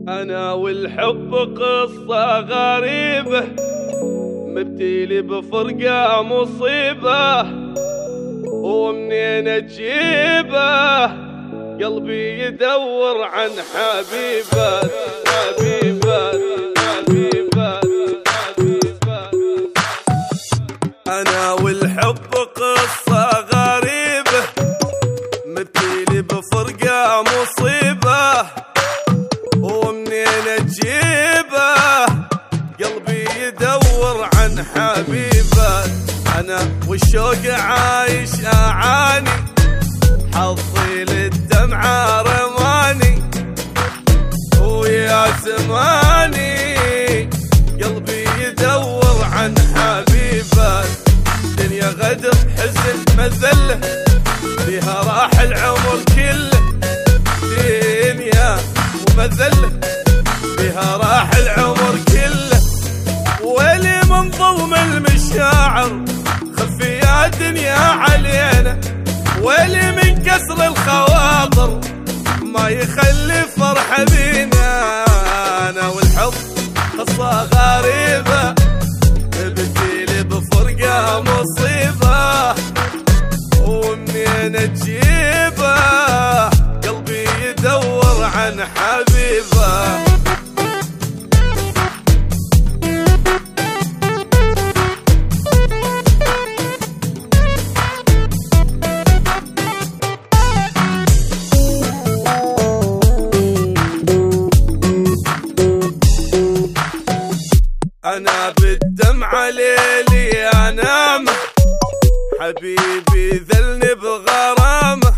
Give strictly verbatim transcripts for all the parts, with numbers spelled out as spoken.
أنا والحب قصة غريبة، مبتلي بفرقة مصيبة، ومنين أجيبه قلبي يدور عن حبيبة حبيبة حبيبة حبيبة. أنا والحب قصة غريبة، مبتلي بفرقة مصيبة، ومنين أجيبه قلبي يدور عن حبيبة. أنا والشوق عايش أعاني، حظي للدمعة رماني، ويا زماني قلبي يدور عن حبيبة. دنيا غدر حزن مذلة، فيها راح العمر كله. دنيا مذلة فيها راح العمر كله، ويلي من ظلم المشاعر خفي يا دنيا علينا، ويلي من كسر الخواطر ما يخلي فرحة بينا. أنا والحب قصة غريبة، مبتلي بفرقة مصيبة، ومنين أجيبه قلبي يدور عن حبيبة. أنا بالدمعة ليلي أنام، حبيبي ذلني بغرامه،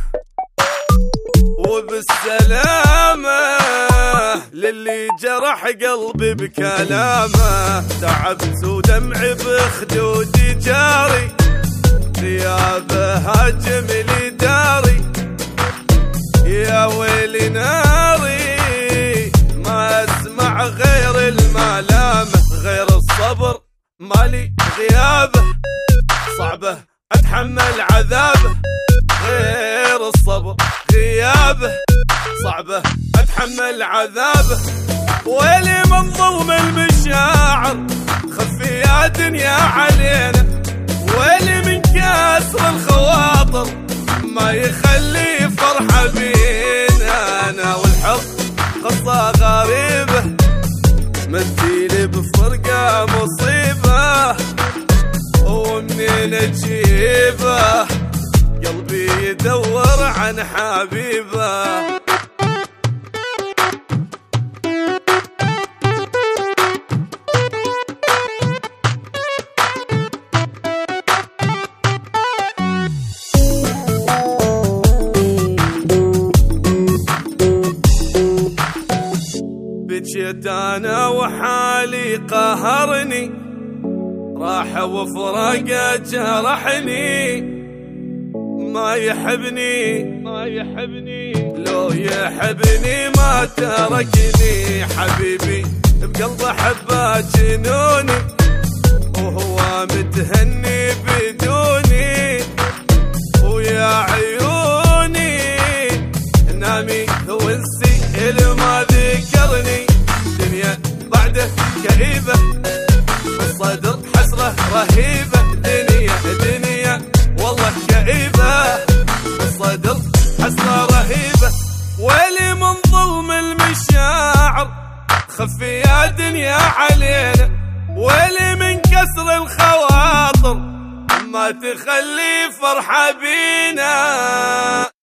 وبالسلامة للي جرح قلبي بكلامه. تعبت ودمعي بخدودي جاري، غيابه هاجم لي داري، يا ويلي ناري ما اسمع غير الملامه. غير الصبر مالي غيابه، صعبه اتحمل عذابه. غير الصبر غيابه، صعبه اتحمل عذابه. ويلي من ظلم المشاعر خفي يا دنيا علينا، ويلي من كسر الخواطر ما يخلي فرحة بينا. أنا والحب قصة غريبة، مبتلي بفرقة مصيبة، ومنين أجيبه قلبي يدور عن حبيبة. بجيت أنا وحالي قهرني، راح وفراقه جرحني. ما يحبني ما يحبني لو يحبني ما تركني. حبيبي بقلبه حبه جنوني، وهو متهني بدوني. ويا عيوني نامي وانسي اللي ما ذكرني. دنيا بعده كئيبة، الصدر حسرة رهيبة. دنيا دنيا والله كئيبة، الصدر حسرة رهيبة. ويلي من ظلم المشاعر خفي يا دنيا علينا، ويلي من كسر الخواطر ما تخلي فرحة بينا.